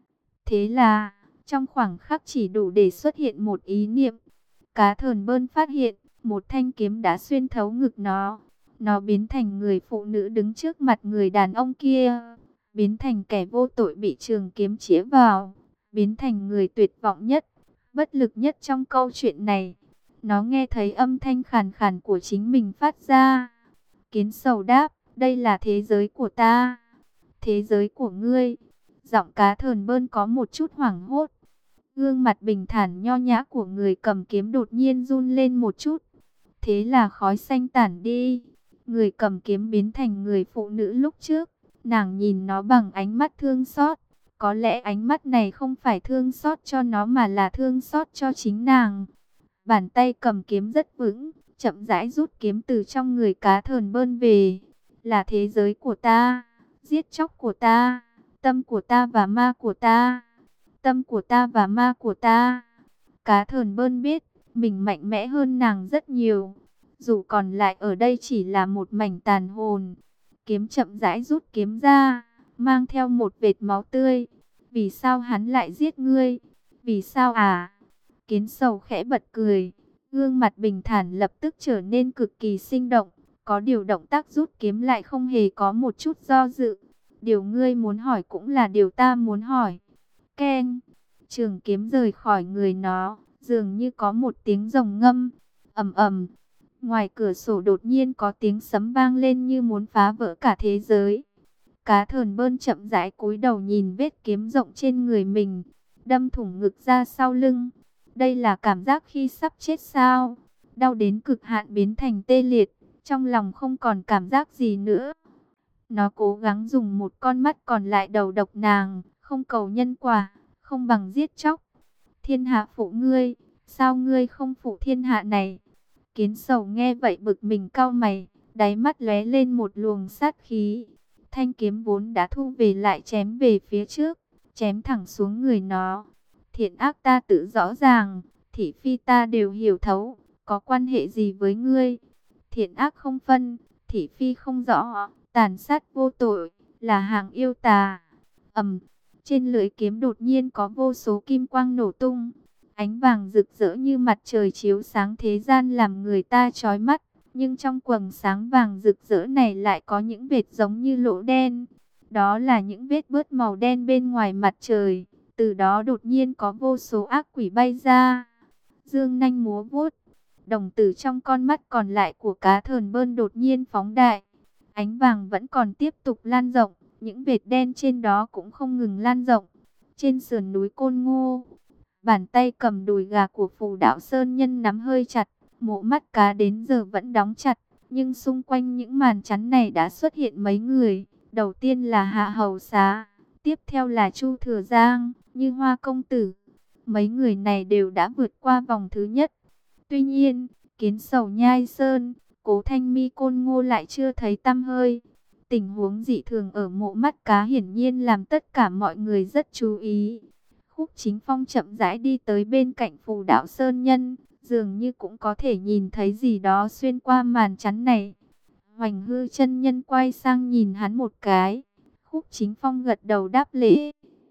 Thế là, trong khoảng khắc chỉ đủ để xuất hiện một ý niệm, Cá Thờn Bơn phát hiện, một thanh kiếm đã xuyên thấu ngực nó. Nó biến thành người phụ nữ đứng trước mặt người đàn ông kia, biến thành kẻ vô tội bị trường kiếm chĩa vào, biến thành người tuyệt vọng nhất, bất lực nhất trong câu chuyện này. Nó nghe thấy âm thanh khàn khàn của chính mình phát ra. Kiến Sầu đáp, đây là thế giới của ta. Thế giới của ngươi. Giọng Cá Thờn Bơn có một chút hoảng hốt. Gương mặt bình thản nho nhã của người cầm kiếm đột nhiên run lên một chút. Thế là khói xanh tản đi. Người cầm kiếm biến thành người phụ nữ lúc trước. Nàng nhìn nó bằng ánh mắt thương xót. Có lẽ ánh mắt này không phải thương xót cho nó mà là thương xót cho chính nàng. Bàn tay cầm kiếm rất vững, chậm rãi rút kiếm từ trong người cá thờn bơn về. Là thế giới của ta, giết chóc của ta, tâm của ta và ma của ta. Tâm của ta và ma của ta. Cá thờn bơn biết, mình mạnh mẽ hơn nàng rất nhiều. Dù còn lại ở đây chỉ là một mảnh tàn hồn. Kiếm chậm rãi rút kiếm ra, mang theo một vệt máu tươi. Vì sao hắn lại giết ngươi? Vì sao à? Kiến sầu khẽ bật cười. Gương mặt bình thản lập tức trở nên cực kỳ sinh động. Có điều động tác rút kiếm lại không hề có một chút do dự. Điều ngươi muốn hỏi cũng là điều ta muốn hỏi. Keng, trường kiếm rời khỏi người nó, dường như có một tiếng rồng ngâm, ầm ầm. Ngoài cửa sổ đột nhiên có tiếng sấm vang lên như muốn phá vỡ cả thế giới. Cá thờn bơn chậm rãi cúi đầu nhìn vết kiếm rộng trên người mình, đâm thủng ngực ra sau lưng. Đây là cảm giác khi sắp chết sao? Đau đến cực hạn biến thành tê liệt, trong lòng không còn cảm giác gì nữa. Nó cố gắng dùng một con mắt còn lại đầu độc nàng, không cầu nhân quả, không bằng giết chóc. Thiên hạ phụ ngươi, sao ngươi không phụ thiên hạ này? Kiến sầu nghe vậy bực mình cau mày, đáy mắt lóe lên một luồng sát khí. Thanh kiếm vốn đã thu về lại chém về phía trước, chém thẳng xuống người nó. Thiện ác ta tự rõ ràng, thị phi ta đều hiểu thấu, có quan hệ gì với ngươi? Thiện ác không phân, thị phi không rõ, tàn sát vô tội, là hàng yêu tà. Trên lưỡi kiếm đột nhiên có vô số kim quang nổ tung. Ánh vàng rực rỡ như mặt trời chiếu sáng thế gian làm người ta chói mắt. Nhưng trong quầng sáng vàng rực rỡ này lại có những vệt giống như lỗ đen. Đó là những vết bớt màu đen bên ngoài mặt trời. Từ đó đột nhiên có vô số ác quỷ bay ra. Dương nanh múa vuốt. Đồng tử trong con mắt còn lại của cá thờn bơn đột nhiên phóng đại. Ánh vàng vẫn còn tiếp tục lan rộng. Những vệt đen trên đó cũng không ngừng lan rộng. Trên sườn núi Côn Ngô, bàn tay cầm đùi gà của Phù Đạo Sơn Nhân nắm hơi chặt. Mộ Mắt Cá đến giờ vẫn đóng chặt. Nhưng xung quanh những màn chắn này đã xuất hiện mấy người. Đầu tiên là Hạ Hầu Xá, tiếp theo là Chu Thừa Giang, Như Hoa Công Tử. Mấy người này đều đã vượt qua vòng thứ nhất. Tuy nhiên, Kiến Sầu Nhai Sơn, Cố Thanh Mi Côn Ngô lại chưa thấy tăm hơi. Tình huống dị thường ở Mộ Mắt Cá hiển nhiên làm tất cả mọi người rất chú ý. Khúc Chính Phong chậm rãi đi tới bên cạnh Phù Đạo Sơn Nhân, dường như cũng có thể nhìn thấy gì đó xuyên qua màn chắn này. Hoành Hư chân nhân quay sang nhìn hắn một cái. Khúc Chính Phong gật đầu đáp lễ.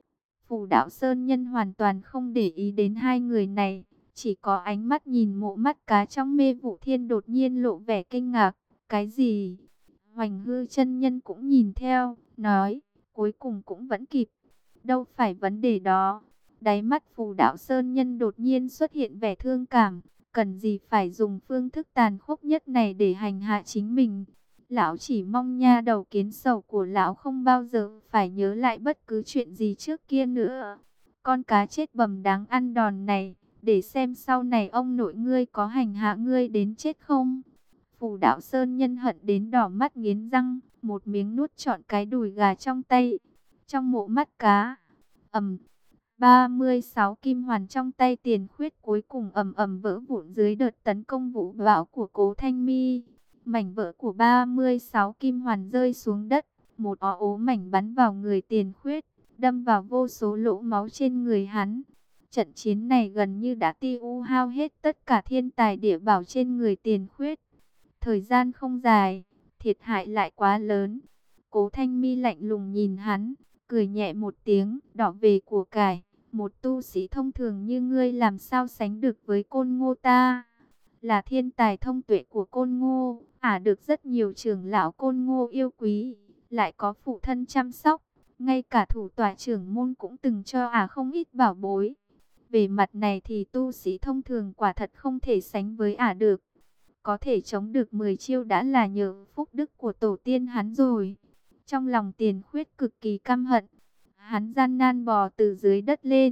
Phù Đạo Sơn Nhân hoàn toàn không để ý đến hai người này, chỉ có ánh mắt nhìn Mộ Mắt Cá trong Mê Vụ Thiên đột nhiên lộ vẻ kinh ngạc. Cái gì? Hoành Hư chân nhân cũng nhìn theo, nói, cuối cùng cũng vẫn kịp. Đâu phải vấn đề đó. Đáy mắt Phù Đạo Sơn Nhân đột nhiên xuất hiện vẻ thương cảm. Cần gì phải dùng phương thức tàn khốc nhất này để hành hạ chính mình. Lão chỉ mong nha đầu Kiến Sầu của lão không bao giờ phải nhớ lại bất cứ chuyện gì trước kia nữa. Con cá chết bầm đáng ăn đòn này, để xem sau này ông nội ngươi có hành hạ ngươi đến chết không. Phù Đạo Sơn Nhân hận đến đỏ mắt nghiến răng, một miếng nuốt trọn cái đùi gà trong tay. Trong Mộ Mắt Cá, 36 kim hoàn trong tay Tiền Khuyết cuối cùng ầm ầm vỡ vụn dưới đợt tấn công vũ bão của Cố Thanh Mi. Mảnh vỡ của 36 kim hoàn rơi xuống đất, một ố mảnh bắn vào người Tiền Khuyết, đâm vào vô số lỗ máu trên người hắn. Trận chiến này gần như đã tiêu hao hết tất cả thiên tài địa bảo trên người Tiền Khuyết. Thời gian không dài, thiệt hại lại quá lớn. Cố Thanh Mi lạnh lùng nhìn hắn, cười nhẹ một tiếng, đỏ về của cải. Một tu sĩ thông thường như ngươi làm sao sánh được với Côn Ngô ta? Là thiên tài thông tuệ của Côn Ngô, được rất nhiều trưởng lão Côn Ngô yêu quý, lại có phụ thân chăm sóc. Ngay cả thủ tọa trưởng môn cũng từng cho không ít bảo bối. Về mặt này thì tu sĩ thông thường quả thật không thể sánh với được. Có thể chống được 10 chiêu đã là nhờ phúc đức của tổ tiên hắn rồi. Trong lòng Tiền Khuyết cực kỳ căm hận. Hắn gian nan bò từ dưới đất lên,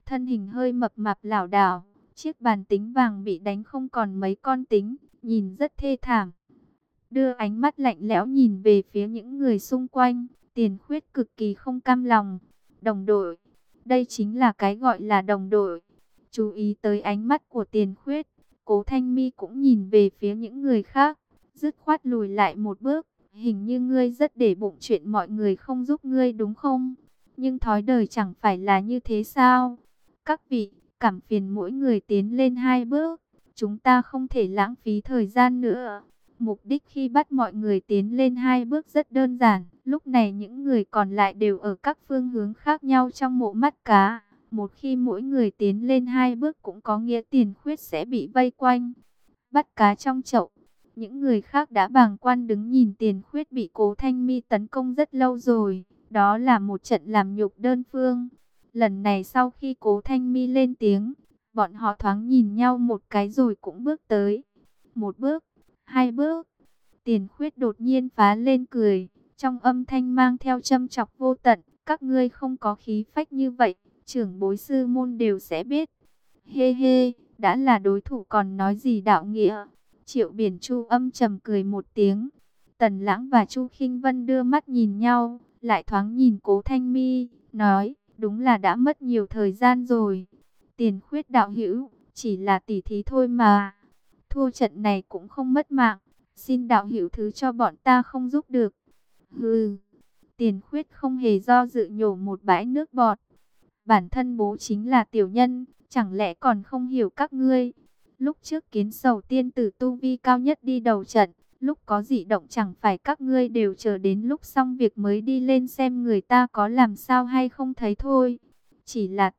thân hình hơi mập mạp lảo đảo, chiếc bàn tính vàng bị đánh không còn mấy con tính, nhìn rất thê thảm. Đưa ánh mắt lạnh lẽo nhìn về phía những người xung quanh, Tiền Khuyết cực kỳ không cam lòng. Đồng đội, đây chính là cái gọi là đồng đội. Chú ý tới ánh mắt của Tiền Khuyết, Cố Thanh My cũng nhìn về phía những người khác, dứt khoát lùi lại một bước. Hình như ngươi rất để bụng chuyện mọi người không giúp ngươi đúng không? Nhưng thói đời chẳng phải là như thế sao? Các vị, cảm phiền mỗi người tiến lên 2 bước. Chúng ta không thể lãng phí thời gian nữa. Mục đích khi bắt mọi người tiến lên 2 bước rất đơn giản. Lúc này những người còn lại đều ở các phương hướng khác nhau trong mộ mắt cá. Một khi mỗi người tiến lên 2 bước cũng có nghĩa Tiền Khuyết sẽ bị vây quanh. Bắt cá trong chậu. Những người khác đã bàng quan đứng nhìn Tiền Khuyết bị Cố Thanh My tấn công rất lâu rồi. Đó là một trận làm nhục đơn phương. Lần này sau khi Cố Thanh My lên tiếng, bọn họ thoáng nhìn nhau một cái rồi cũng bước tới. Một bước, 2 bước. Tiền Khuyết đột nhiên phá lên cười, trong âm thanh mang theo châm chọc vô tận. Các ngươi không có khí phách như vậy, trưởng bối sư môn đều sẽ biết. Hê hê, đã là đối thủ còn nói gì đạo nghĩa. Triệu Biển Chu âm trầm cười một tiếng. Tần Lãng và Chu Khinh Vân đưa mắt nhìn nhau, lại thoáng nhìn Cố Thanh My, nói, đúng là đã mất nhiều thời gian rồi. Tiền Khuyết đạo hữu, chỉ là tỉ thí thôi mà. Thua trận này cũng không mất mạng, xin đạo hữu thứ cho bọn ta không giúp được. Hừ. Tiền Khuyết không hề do dự nhổ một bãi nước bọt. Bản thân bố chính là tiểu nhân, chẳng lẽ còn không hiểu các ngươi? Lúc trước Kiến Sầu tiên tử tu vi cao nhất đi đầu trận, lúc có dị động chẳng phải các ngươi đều chờ đến lúc xong việc mới đi lên xem người ta có làm sao hay không thấy thôi. Chỉ là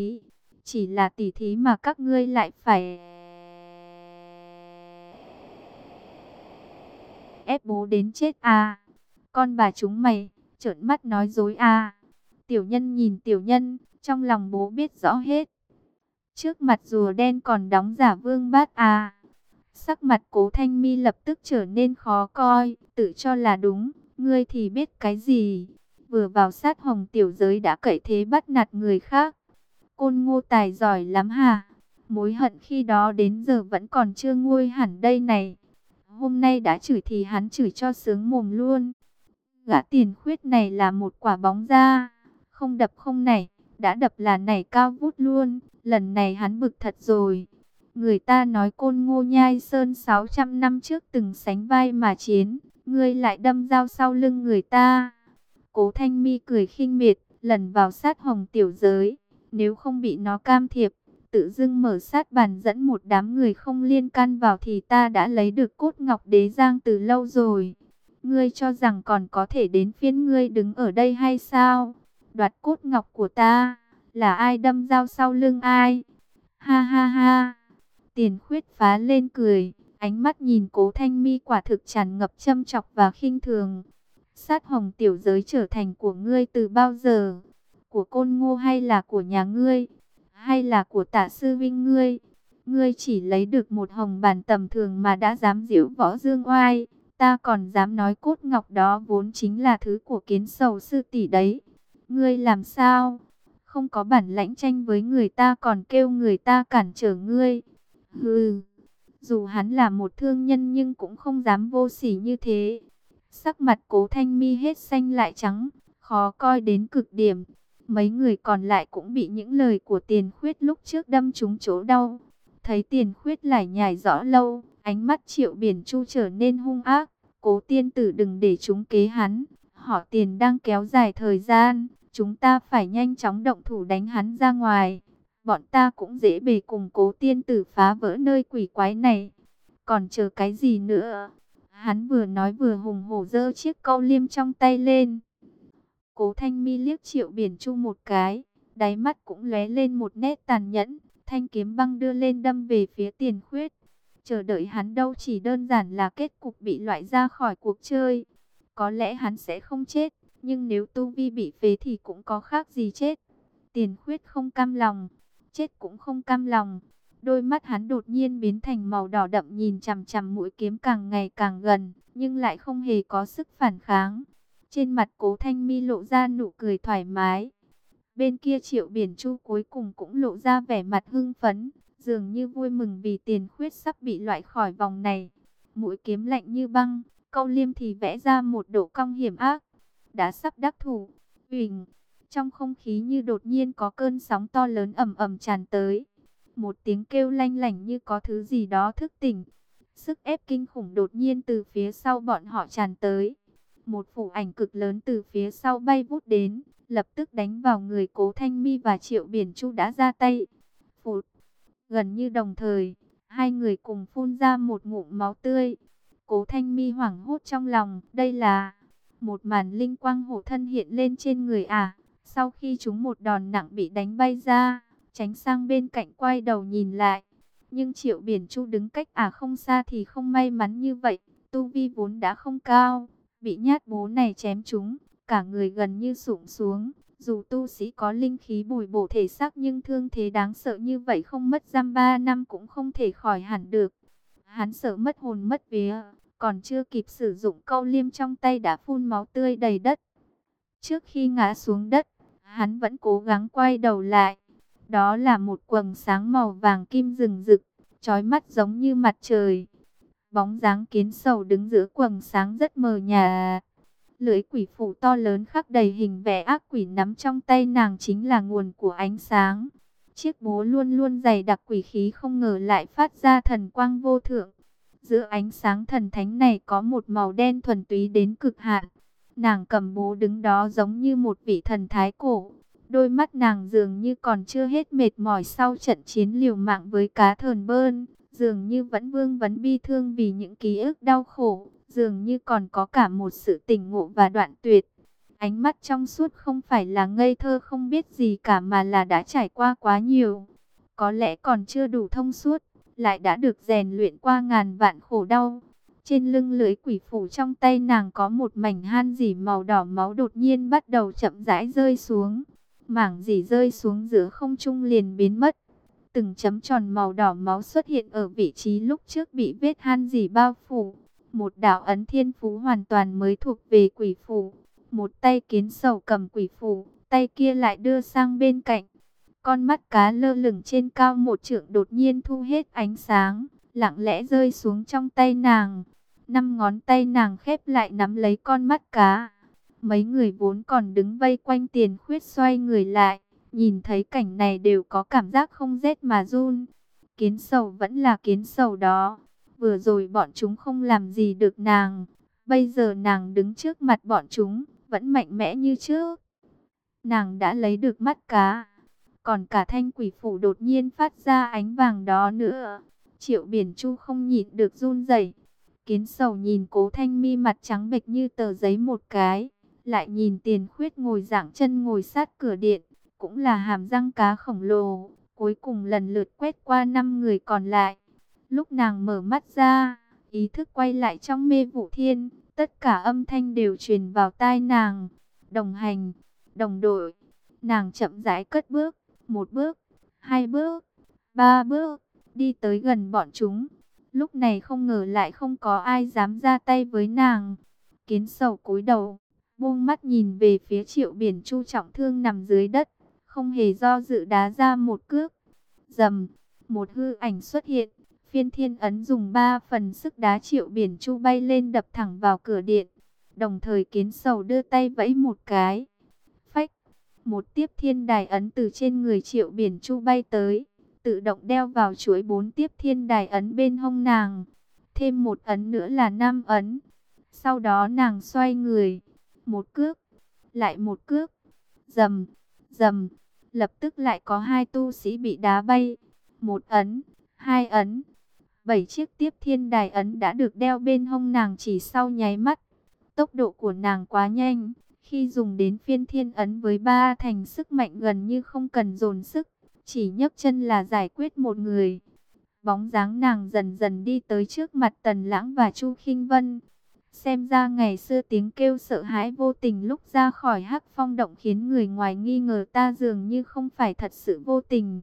tỉ thí mà các ngươi lại phải ép bố đến chết à? Con bà chúng mày, trợn mắt nói dối à? Tiểu nhân nhìn tiểu nhân, trong lòng bố biết rõ hết. Trước mặt rùa đen còn đóng giả vương bát à? Sắc mặt Cố Thanh My lập tức trở nên khó coi, tự cho là đúng, ngươi thì biết cái gì? Vừa vào sát hồng tiểu giới đã cậy thế bắt nạt người khác. Côn Ngô tài giỏi lắm hả? Mối hận khi đó đến giờ vẫn còn chưa nguôi hẳn đây này. Hôm nay đã chửi thì hắn chửi cho sướng mồm luôn. Gã Tiền Khuyết này là một quả bóng da, không đập không nảy, đã đập là nảy cao vút luôn. Lần này hắn bực thật rồi. Người ta nói Côn Ngô Nhai Sơn 600 năm trước từng sánh vai mà chiến, ngươi lại đâm dao sau lưng người ta. Cố Thanh My cười khinh miệt, lần vào sát hồng tiểu giới, nếu không bị nó can thiệp, tự dưng mở sát bàn dẫn một đám người không liên can vào thì ta đã lấy được cốt ngọc đế giang từ lâu rồi. Ngươi cho rằng còn có thể đến phiên ngươi đứng ở đây hay sao? Đoạt cốt ngọc của ta, là ai đâm dao sau lưng ai? Ha ha ha. Tiền Khuyết phá lên cười, ánh mắt nhìn Cố Thanh My quả thực tràn ngập châm chọc và khinh thường. Sát hồng tiểu giới trở thành của ngươi từ bao giờ? Của Côn Ngô hay là của nhà ngươi? Hay là của Tả sư vinh ngươi? Ngươi chỉ lấy được một hồng bàn tầm thường mà đã dám giễu võ dương oai. Ta còn dám nói cốt ngọc đó vốn chính là thứ của Kiến Sầu sư tỷ đấy. Ngươi làm sao? Không có bản lãnh tranh với người ta còn kêu người ta cản trở ngươi. Hừ, dù hắn là một thương nhân nhưng cũng không dám vô sỉ như thế. Sắc mặt Cố Thanh My hết xanh lại trắng, khó coi đến cực điểm. Mấy người còn lại cũng bị những lời của Tiền Khuyết lúc trước đâm trúng chỗ đau. Thấy Tiền Khuyết lải nhải rõ lâu, ánh mắt Triệu Biển Chu trở nên hung ác. Cố tiên tử đừng để chúng kế hắn, họ Tiền đang kéo dài thời gian, chúng ta phải nhanh chóng động thủ đánh hắn ra ngoài. Bọn ta cũng dễ bề cùng Cố tiên tử phá vỡ nơi quỷ quái này. Còn chờ cái gì nữa? Hắn vừa nói vừa hùng hổ giơ chiếc câu liêm trong tay lên. Cố Thanh My liếc Triệu Biển Chu một cái, đáy mắt cũng lóe lên một nét tàn nhẫn, thanh kiếm băng đưa lên đâm về phía Tiền Khuyết. Chờ đợi hắn đâu chỉ đơn giản là kết cục bị loại ra khỏi cuộc chơi. Có lẽ hắn sẽ không chết, nhưng nếu tu vi bị phế thì cũng có khác gì chết. Tiền Khuyết không cam lòng, chết cũng không cam lòng. Đôi mắt hắn đột nhiên biến thành màu đỏ đậm nhìn chằm chằm mũi kiếm càng ngày càng gần, nhưng lại không hề có sức phản kháng. Trên mặt Cố Thanh My lộ ra nụ cười thoải mái. Bên kia Triệu Biển Chu cuối cùng cũng lộ ra vẻ mặt hưng phấn, dường như vui mừng vì Tiền Khuyết sắp bị loại khỏi vòng này. Mũi kiếm lạnh như băng, câu liêm thì vẽ ra một độ cong hiểm ác. Đã sắp đắc thủ, huỳnh, trong không khí như đột nhiên có cơn sóng to lớn ầm ầm tràn tới. Một tiếng kêu lanh lảnh như có thứ gì đó thức tỉnh. Sức ép kinh khủng đột nhiên từ phía sau bọn họ tràn tới. Một phủ ảnh cực lớn từ phía sau bay vút đến, lập tức đánh vào người Cố Thanh My và Triệu Biển Chu đã ra tay. Phụt, gần như đồng thời, hai người cùng phun ra một ngụm máu tươi. Cố Thanh My hoảng hốt trong lòng, đây là một màn linh quang hộ thân hiện lên trên người à. Sau khi chúng một đòn nặng bị đánh bay ra, tránh sang bên cạnh quay đầu nhìn lại. Nhưng Triệu Biển Chu đứng cách không xa thì không may mắn như vậy, tu vi vốn đã không cao, bị nhát bố này chém trúng, cả người gần như sụp xuống. Dù tu sĩ có linh khí bồi bổ thể xác nhưng thương thế đáng sợ như vậy không mất dăm 3 năm cũng không thể khỏi hẳn được. Hắn sợ mất hồn mất vía, còn chưa kịp sử dụng câu liêm trong tay đã phun máu tươi đầy đất. Trước khi ngã xuống đất, hắn vẫn cố gắng quay đầu lại. Đó là một quầng sáng màu vàng kim rừng rực, chói mắt giống như mặt trời. Bóng dáng Kiến Sầu đứng giữa quầng sáng rất mờ nhạt. Lưỡi quỷ phủ to lớn khắc đầy hình vẽ ác quỷ nắm trong tay nàng chính là nguồn của ánh sáng. Chiếc búa luôn luôn dày đặc quỷ khí không ngờ lại phát ra thần quang vô thượng. Giữa ánh sáng thần thánh này có một màu đen thuần túy đến cực hạn. Nàng cầm búa đứng đó giống như một vị thần thái cổ. Đôi mắt nàng dường như còn chưa hết mệt mỏi sau trận chiến liều mạng với cá thờn bơn. Dường như vẫn vương vấn bi thương vì những ký ức đau khổ. Dường như còn có cả một sự tỉnh ngộ và đoạn tuyệt. Ánh mắt trong suốt không phải là ngây thơ không biết gì cả mà là đã trải qua quá nhiều. Có lẽ còn chưa đủ thông suốt, lại đã được rèn luyện qua ngàn vạn khổ đau. Trên lưng lưỡi quỷ phủ trong tay nàng có một mảnh han dỉ màu đỏ máu đột nhiên bắt đầu chậm rãi rơi xuống. Mảng dỉ rơi xuống giữa không trung liền biến mất. Từng chấm tròn màu đỏ máu xuất hiện ở vị trí lúc trước bị vết han dỉ bao phủ. Một đạo ấn thiên phú hoàn toàn mới thuộc về quỷ phủ. Một tay Kiến Sầu cầm quỷ phủ, tay kia lại đưa sang bên cạnh. Con mắt cá lơ lửng trên cao một trượng đột nhiên thu hết ánh sáng, lặng lẽ rơi xuống trong tay nàng. 5 ngón tay nàng khép lại nắm lấy con mắt cá. Mấy người vốn còn đứng vây quanh Tiền Khuyết xoay người lại, nhìn thấy cảnh này đều có cảm giác không rét mà run. Kiến Sầu vẫn là Kiến Sầu đó. Vừa rồi bọn chúng không làm gì được nàng. Bây giờ nàng đứng trước mặt bọn chúng, vẫn mạnh mẽ như trước. Nàng đã lấy được mắt cá. Còn cả thanh quỷ phủ đột nhiên phát ra ánh vàng đó nữa. Triệu Biển Chu không nhịn được run rẩy. Kiến Sầu nhìn Cố Thanh My mặt trắng bệch như tờ giấy một cái. Lại nhìn Tiền Khuyết ngồi giảng chân ngồi sát cửa điện. Cũng là hàm răng cá khổng lồ. Cuối cùng lần lượt quét qua 5 người còn lại. Lúc nàng mở mắt ra, ý thức quay lại trong mê vụ thiên. Tất cả âm thanh đều truyền vào tai nàng. Đồng hành, đồng đội. Nàng chậm rãi cất bước. 1 bước, 2 bước, 3 bước, đi tới gần bọn chúng. Lúc này không ngờ lại không có ai dám ra tay với nàng. Kiến Sầu cúi đầu, buông mắt nhìn về phía Triệu Biển Chu trọng thương nằm dưới đất, không hề do dự đá ra một cước. Rầm, một hư ảnh xuất hiện, Phiên Thiên Ấn dùng 3 phần sức đá Triệu Biển Chu bay lên đập thẳng vào cửa điện. Đồng thời Kiến Sầu đưa tay vẫy một cái. Phách, một tiếp thiên đài ấn từ trên người Triệu Biển Chu bay tới, tự động đeo vào chuỗi 4 tiếp thiên đài ấn bên hông nàng. Thêm một ấn nữa là 5 ấn. Sau đó nàng xoay người, một cước, lại một cước. Rầm, rầm, lập tức lại có 2 tu sĩ bị đá bay. 1 ấn, 2 ấn. 7 chiếc tiếp thiên đài ấn đã được đeo bên hông nàng chỉ sau nháy mắt. Tốc độ của nàng quá nhanh. Khi dùng đến Phiên Thiên Ấn với 3 thành sức mạnh gần như không cần dồn sức, chỉ nhấc chân là giải quyết một người. Bóng dáng nàng dần dần đi tới trước mặt Tần Lãng và Chu Khinh Vân. Xem ra ngày xưa tiếng kêu sợ hãi vô tình lúc ra khỏi Hắc Phong động khiến người ngoài nghi ngờ ta dường như không phải thật sự vô tình.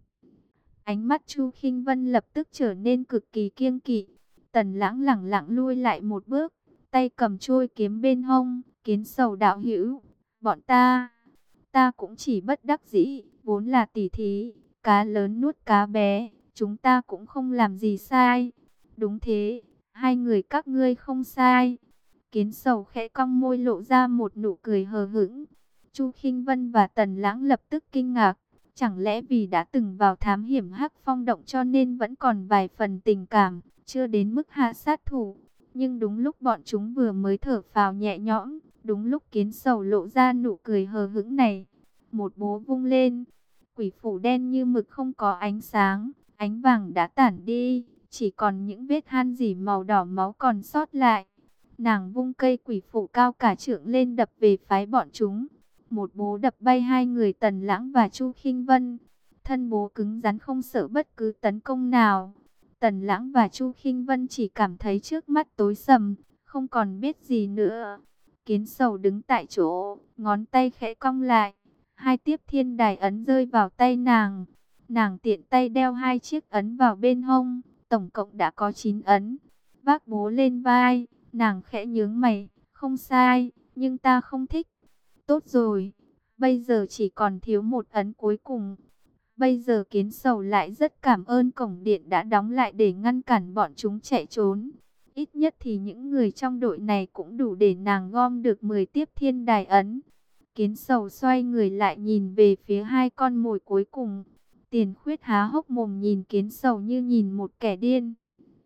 Ánh mắt Chu Khinh Vân lập tức trở nên cực kỳ kiêng kỵ. Tần Lãng lẳng lặng lui lại một bước, tay cầm trôi kiếm bên hông. Kiến Sầu đạo hữu, bọn ta Ta cũng chỉ bất đắc dĩ, vốn là tỉ thí, cá lớn nuốt cá bé, chúng ta cũng không làm gì sai. Đúng thế, hai người các ngươi không sai. Kiến Sầu khẽ cong môi lộ ra một nụ cười hờ hững. Chu Khinh Vân và Tần Lãng lập tức kinh ngạc. Chẳng lẽ vì đã từng vào thám hiểm Hắc Phong động cho nên vẫn còn vài phần tình cảm, chưa đến mức hạ sát thủ. Nhưng đúng lúc bọn chúng vừa mới thở phào nhẹ nhõm, đúng lúc Kiến Sầu lộ ra nụ cười hờ hững này, một búa vung lên, quỷ phủ đen như mực không có ánh sáng, ánh vàng đã tản đi, chỉ còn những vết han rỉ màu đỏ máu còn sót lại. Nàng vung cây quỷ phủ cao cả trượng lên đập về phái bọn chúng. Một búa đập bay hai người Tần Lãng và Chu Khinh Vân. Thân búa cứng rắn không sợ bất cứ tấn công nào. Tần Lãng và Chu Khinh Vân chỉ cảm thấy trước mắt tối sầm, không còn biết gì nữa. Kiến Sầu đứng tại chỗ, ngón tay khẽ cong lại. Hai tiếp thiên đài ấn rơi vào tay nàng. Nàng tiện tay đeo hai chiếc ấn vào bên hông, tổng cộng đã có 9 ấn. Vác búa lên vai, nàng khẽ nhướng mày, không sai, nhưng ta không thích. Tốt rồi, bây giờ chỉ còn thiếu một ấn cuối cùng. Bây giờ Kiến Sầu lại rất cảm ơn cổng điện đã đóng lại để ngăn cản bọn chúng chạy trốn. Ít nhất thì những người trong đội này cũng đủ để nàng gom được 10 tiếp thiên đài ấn. Kiến Sầu xoay người lại nhìn về phía hai con mồi cuối cùng. Tiền Khuyết há hốc mồm nhìn Kiến Sầu như nhìn một kẻ điên.